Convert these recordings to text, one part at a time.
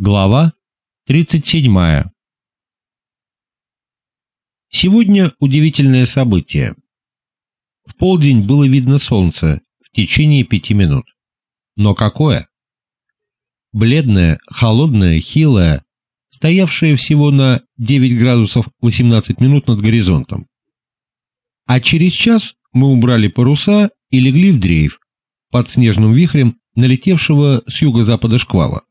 Глава 37. Сегодня удивительное событие. В полдень было видно солнце в течение 5 минут. Но какое? Бледное, холодное, хилое, стоявшее всего на 9 градусов 18 минут над горизонтом. А через час мы убрали паруса и легли в дрейф под снежным вихрем, налетевшего с юго-запада шквала.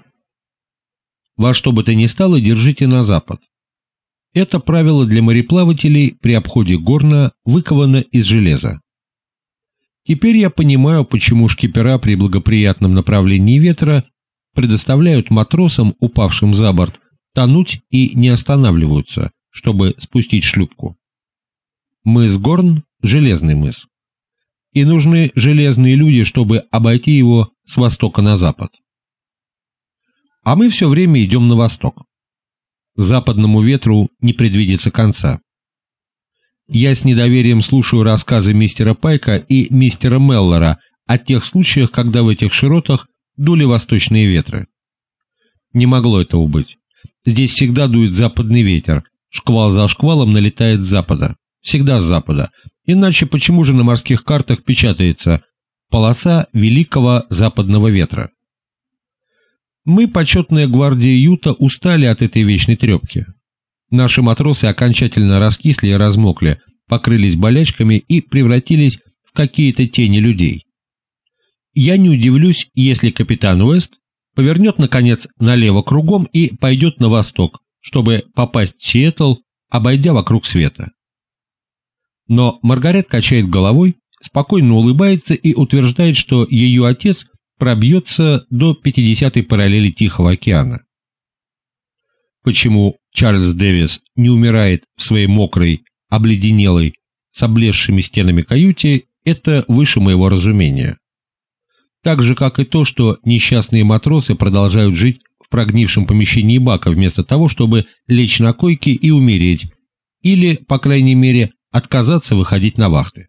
Во что бы то ни стало, держите на запад. Это правило для мореплавателей при обходе Горна выковано из железа. Теперь я понимаю, почему шкипера при благоприятном направлении ветра предоставляют матросам, упавшим за борт, тонуть и не останавливаются, чтобы спустить шлюпку. Мыс Горн – железный мыс. И нужны железные люди, чтобы обойти его с востока на запад. А мы все время идем на восток. Западному ветру не предвидится конца. Я с недоверием слушаю рассказы мистера Пайка и мистера Меллора о тех случаях, когда в этих широтах дули восточные ветры. Не могло этого быть. Здесь всегда дует западный ветер, шквал за шквалом налетает с запада. Всегда с запада. Иначе почему же на морских картах печатается «полоса великого западного ветра»? Мы, почетная гвардия Юта, устали от этой вечной трепки. Наши матросы окончательно раскисли и размокли, покрылись болячками и превратились в какие-то тени людей. Я не удивлюсь, если капитан Уэст повернет, наконец, налево кругом и пойдет на восток, чтобы попасть в Сиэтл, обойдя вокруг света. Но Маргарет качает головой, спокойно улыбается и утверждает, что ее отец пробьется до 50-й параллели Тихого океана. Почему Чарльз Дэвис не умирает в своей мокрой, обледенелой, с облезшими стенами каюте, это выше моего разумения. Так же, как и то, что несчастные матросы продолжают жить в прогнившем помещении бака вместо того, чтобы лечь на койке и умереть, или, по крайней мере, отказаться выходить на вахты.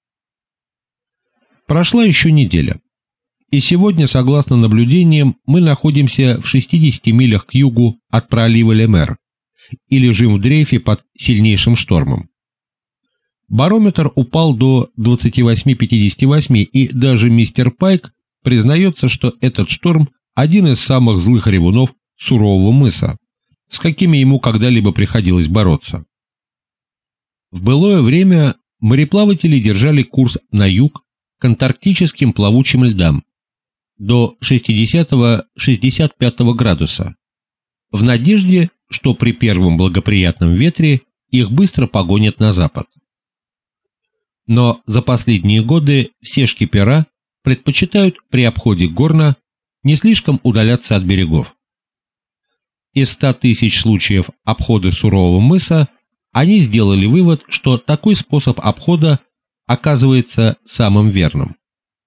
Прошла еще неделя. И сегодня, согласно наблюдениям, мы находимся в 60 милях к югу от пролива Ле-Мер и лежим в дрейфе под сильнейшим штормом. Барометр упал до 28,58, и даже мистер Пайк признается, что этот шторм – один из самых злых ревунов сурового мыса, с какими ему когда-либо приходилось бороться. В былое время мореплаватели держали курс на юг к антарктическим плавучим льдам до 60-65 градуса, в надежде, что при первом благоприятном ветре их быстро погонят на запад. Но за последние годы все шкипера предпочитают при обходе Горна не слишком удаляться от берегов. Из 100 тысяч случаев обхода сурового мыса они сделали вывод, что такой способ обхода оказывается самым верным.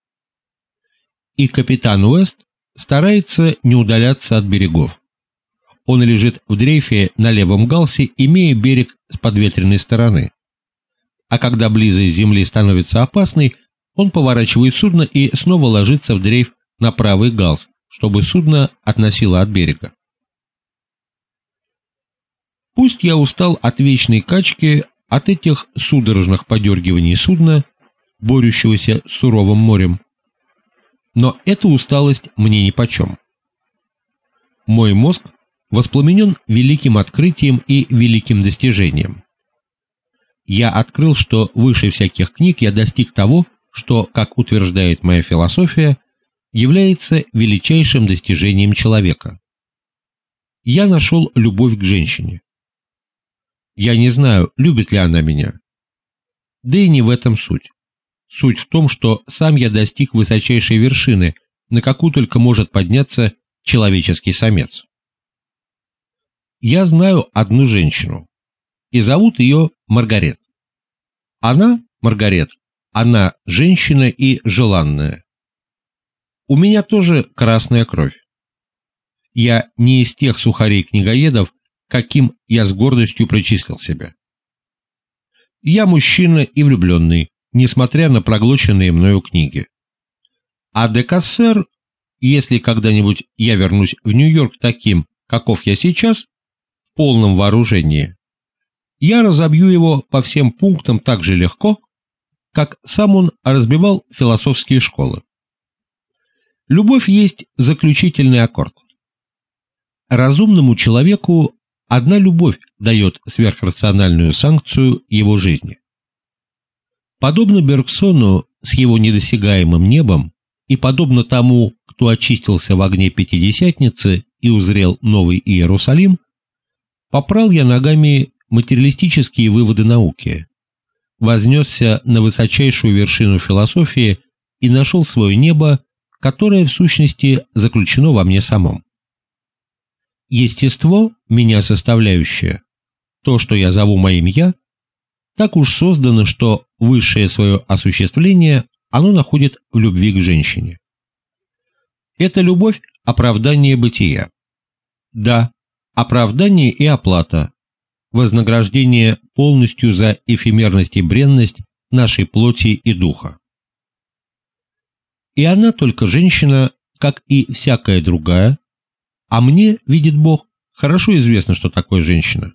И капитан Уэст старается не удаляться от берегов. Он лежит в дрейфе на левом галсе, имея берег с подветренной стороны. А когда близость земли становится опасной, он поворачивает судно и снова ложится в дрейф на правый галс, чтобы судно относило от берега. Пусть я устал от вечной качки, от этих судорожных подергиваний судна, борющегося с суровым морем, но эта усталость мне нипочем. Мой мозг воспламенен великим открытием и великим достижением. Я открыл, что выше всяких книг я достиг того, что, как утверждает моя философия, является величайшим достижением человека. Я нашел любовь к женщине. Я не знаю, любит ли она меня. Да и не в этом суть. Суть в том, что сам я достиг высочайшей вершины, на какую только может подняться человеческий самец. Я знаю одну женщину, и зовут ее Маргарет. Она, Маргарет, она женщина и желанная. У меня тоже красная кровь. Я не из тех сухарей-книгоедов, каким я с гордостью причислил себя. Я мужчина и влюбленный, несмотря на проглоченные мною книги. А де Кассер если когда-нибудь я вернусь в Нью-Йорк таким, каков я сейчас, в полном вооружении, я разобью его по всем пунктам так же легко, как сам он разбивал философские школы. Любовь есть заключительный аккорд. Разумному человеку одна любовь дает сверхрациональную санкцию его жизни. Подобно Бергсону с его недосягаемым небом и подобно тому, кто очистился в огне Пятидесятницы и узрел Новый Иерусалим, попрал я ногами материалистические выводы науки, вознесся на высочайшую вершину философии и нашел свое небо, которое в сущности заключено во мне самом. Естество, меня составляющее, то, что я зову моим «я», так уж создано, что высшее свое осуществление оно находит в любви к женщине. Эта любовь – оправдание бытия. Да, оправдание и оплата, вознаграждение полностью за эфемерность и бренность нашей плоти и духа. И она только женщина, как и всякая другая, а мне, видит Бог, хорошо известно, что такое женщина.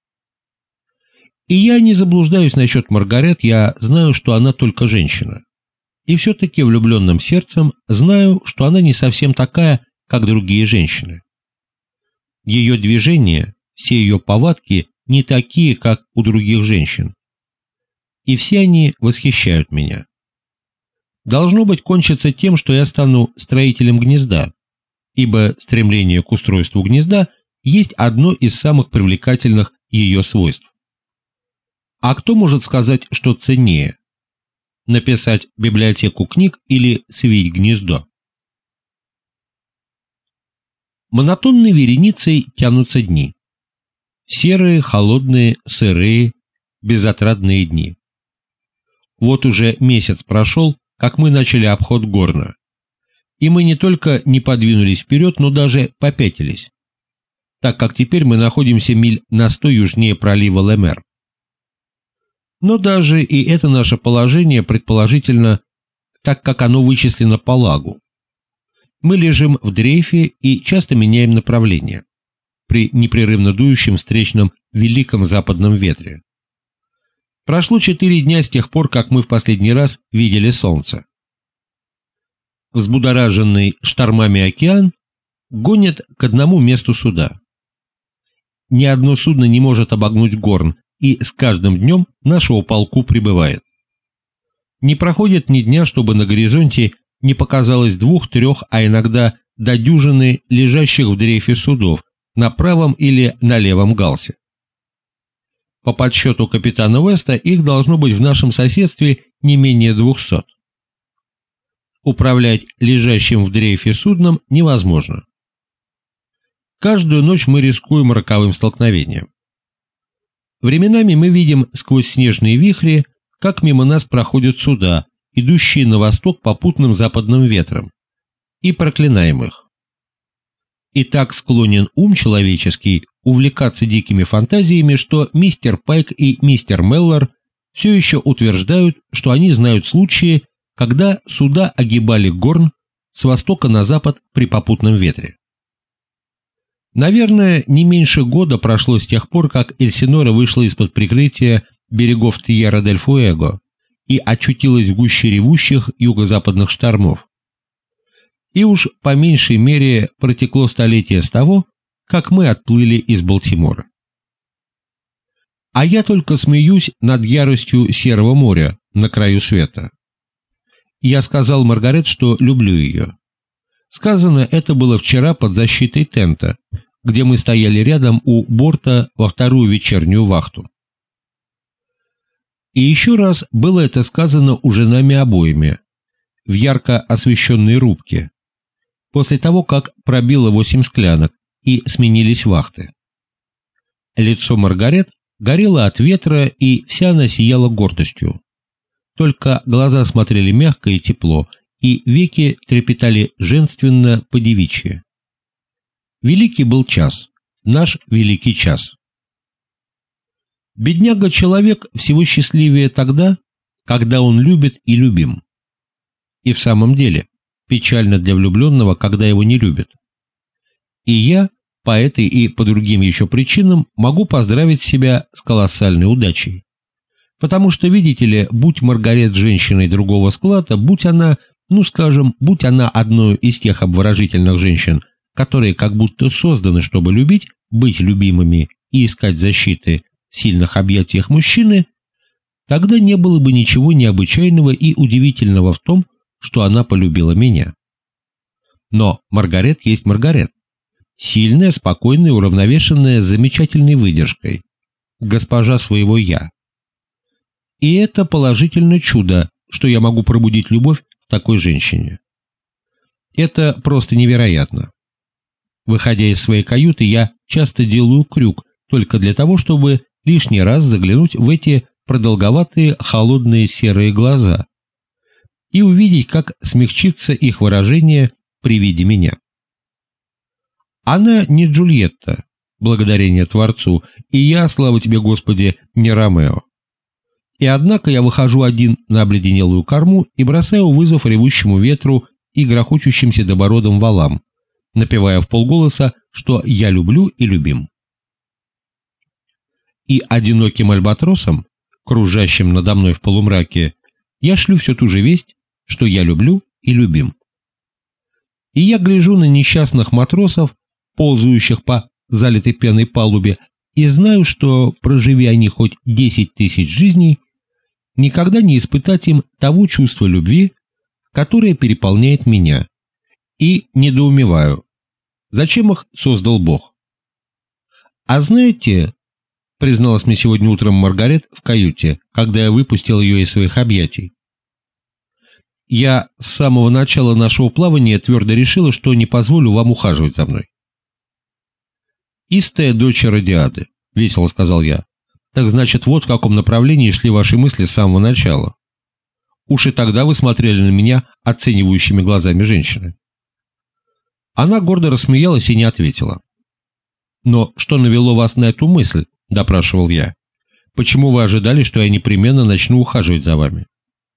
И я не заблуждаюсь насчет Маргарет, я знаю, что она только женщина. И все-таки влюбленным сердцем знаю, что она не совсем такая, как другие женщины. Ее движения, все ее повадки не такие, как у других женщин. И все они восхищают меня. Должно быть, кончится тем, что я стану строителем гнезда, ибо стремление к устройству гнезда есть одно из самых привлекательных ее свойств. А кто может сказать, что ценнее? Написать библиотеку книг или свить гнездо? Монотонной вереницей тянутся дни. Серые, холодные, сырые, безотрадные дни. Вот уже месяц прошел, как мы начали обход Горна. И мы не только не подвинулись вперед, но даже попятились, так как теперь мы находимся миль на 100 южнее пролива Лемер. Но даже и это наше положение предположительно, так как оно вычислено по лагу. Мы лежим в дрейфе и часто меняем направление при непрерывно дующем встречном великом западном ветре. Прошло 4 дня с тех пор, как мы в последний раз видели солнце. Взбудораженный штормами океан гонит к одному месту суда. Ни одно судно не может обогнуть Горн, и с каждым днем нашего полку прибывает. Не проходит ни дня, чтобы на горизонте не показалось 2-3, а иногда до дюжины лежащих в дрейфе судов на правом или на левом галсе. По подсчету капитана Уэста их должно быть в нашем соседстве не менее 200. Управлять лежащим в дрейфе судном невозможно. Каждую ночь мы рискуем роковым столкновением. Временами мы видим сквозь снежные вихри, как мимо нас проходят суда, идущие на восток попутным западным ветром, и проклинаем их. И так склонен ум человеческий увлекаться дикими фантазиями, что мистер Пайк и мистер Меллор все еще утверждают, что они знают случаи, когда суда огибали Горн с востока на запад при попутном ветре. Наверное, не меньше года прошло с тех пор, как Эльсинора вышла из-под прикрытия берегов Тьерра-дель-Фуэго и очутилась в гуще ревущих юго-западных штормов. И уж по меньшей мере протекло столетие с того, как мы отплыли из Балтимора. А я только смеюсь над яростью Серого моря на краю света. Я сказал Маргарет, что люблю ее. Сказано это было вчера под защитой тента, где мы стояли рядом у борта во вторую вечернюю вахту. И еще раз было это сказано уже нами обоими, в ярко освещенной рубке, после того, как пробило 8 склянок и сменились вахты. Лицо Маргарет горело от ветра, и вся она сияла гордостью. Только глаза смотрели мягко и тепло, и веки трепетали женственно по-девичьи. Великий был час, наш великий час. Бедняга-человек всего счастливее тогда, когда он любит и любим. И в самом деле, печально для влюбленного, когда его не любят. И я по этой и по другим еще причинам могу поздравить себя с колоссальной удачей. Потому что, видите ли, будь Маргарет женщиной другого склада, будь она, будь она одной из тех обворожительных женщин, которые как будто созданы, чтобы любить, быть любимыми и искать защиты в сильных объятиях мужчины, тогда не было бы ничего необычайного и удивительного в том, что она полюбила меня. Но Маргарет есть Маргарет. Сильная, спокойная, уравновешенная, с замечательной выдержкой. Госпожа своего «я». И это положительное чудо, что я могу пробудить любовь в такой женщине. Это просто невероятно. Выходя из своей каюты, я часто делаю крюк только для того, чтобы лишний раз заглянуть в эти продолговатые, холодные серые глаза и увидеть, как смягчится их выражение при виде меня. Она не Джульетта, благодарение Творцу, и я, слава тебе, Господи, не Ромео. И однако я выхожу один на обледенелую корму и бросаю вызов ревущему ветру и грохочущим седобородым валам, напевая вполголоса, что я люблю и любим. И одиноким альбатросом, кружащим надо мной в полумраке, я шлю всю ту же весть, что я люблю и любим. И я гляжу на несчастных матросов, ползающих по залитой пеной палубе, и знаю, что, проживи они хоть 10 тысяч жизней, никогда не испытать им того чувства любви, которое переполняет меня, и недоумеваю, зачем их создал Бог. А знаете, призналась мне сегодня утром Маргарет в каюте, когда я выпустил ее из своих объятий, я с самого начала нашего плавания твердо решила, что не позволю вам ухаживать за мной. «Истая дочь Родиады», — весело сказал я. «Так значит, вот в каком направлении шли ваши мысли с самого начала. Уж и тогда вы смотрели на меня оценивающими глазами женщины». Она гордо рассмеялась и не ответила. «Но что навело вас на эту мысль?» — допрашивал я. «Почему вы ожидали, что я непременно начну ухаживать за вами?»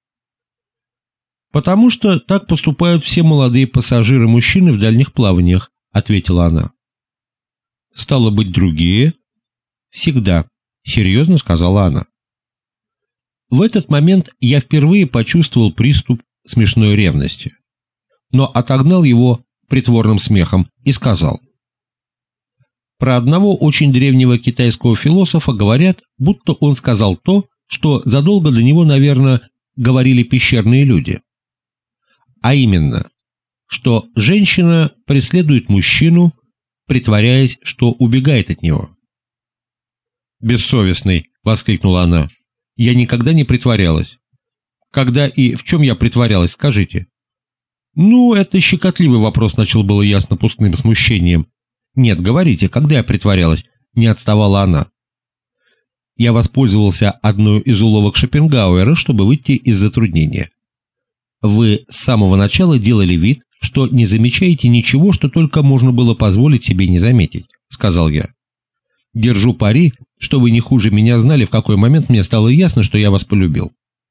«Потому что так поступают все молодые пассажиры-мужчины в дальних плаваниях», — ответила она. «Стало быть, другие?» «Всегда», — серьезно сказала она. В этот момент я впервые почувствовал приступ смешной ревности, но отогнал его притворным смехом и сказал: «Про одного очень древнего китайского философа говорят, будто он сказал то, что задолго до него, наверное, говорили пещерные люди. А именно, что женщина преследует мужчину, притворяясь, что убегает от него». «Бессовестный!» — воскликнула она. «Я никогда не притворялась». «Когда и в чем я притворялась, скажите?» «Ну, это щекотливый вопрос», — начал было я с напускным смущением. «Нет, говорите, когда я притворялась?» — не отставала она. «Я воспользовался одной из уловок Шопенгауэра, чтобы выйти из затруднения. Вы с самого начала делали вид, что не замечаете ничего, что только можно было позволить себе не заметить», — сказал я. «Держу пари, что вы не хуже меня знали, в какой момент мне стало ясно, что я вас полюбил».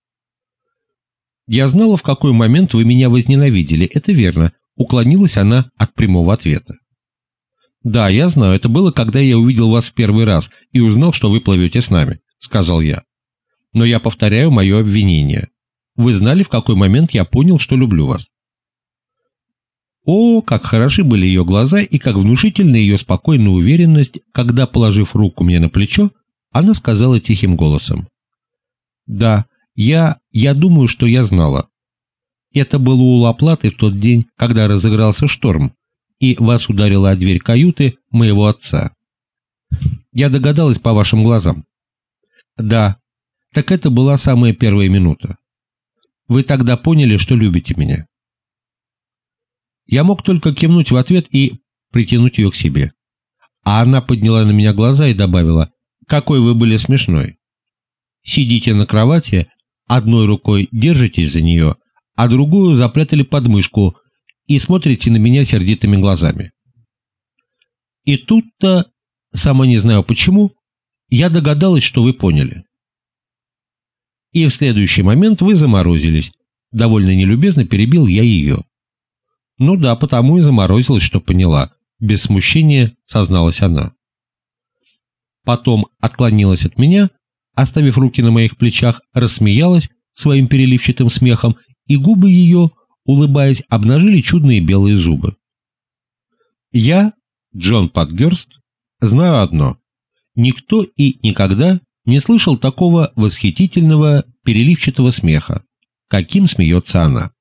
«Я знала, в какой момент вы меня возненавидели, это верно», — уклонилась она от прямого ответа. «Да, я знаю, это было, когда я увидел вас в первый раз и узнал, что вы плывете с нами», — сказал я. «Но я повторяю мое обвинение. Вы знали, в какой момент я понял, что люблю вас». О, как хороши были ее глаза и как внушительна ее спокойная уверенность, когда, положив руку мне на плечо, она сказала тихим голосом: «Да, я думаю, что я знала. Это было у Ла-Платы в тот день, когда разыгрался шторм, и вас ударила о дверь каюты моего отца. Я догадалась по вашим глазам». «Да, так это была самая первая минута. Вы тогда поняли, что любите меня». Я мог только кивнуть в ответ и притянуть ее к себе. А она подняла на меня глаза и добавила: «Какой вы были смешной. Сидите на кровати, одной рукой держитесь за нее, а другую запрятали под мышку и смотрите на меня сердитыми глазами». И тут-то, сама не знаю почему, я догадалась, что вы поняли. И в следующий момент вы заморозились. Довольно нелюбезно перебил я ее. Ну да, потому и заморозилась, что поняла. Без смущения созналась она. Потом отклонилась от меня, оставив руки на моих плечах, рассмеялась своим переливчатым смехом, и губы ее, улыбаясь, обнажили чудные белые зубы. Я, Джон Патгерст, знаю одно. Никто и никогда не слышал такого восхитительного переливчатого смеха, каким смеется она.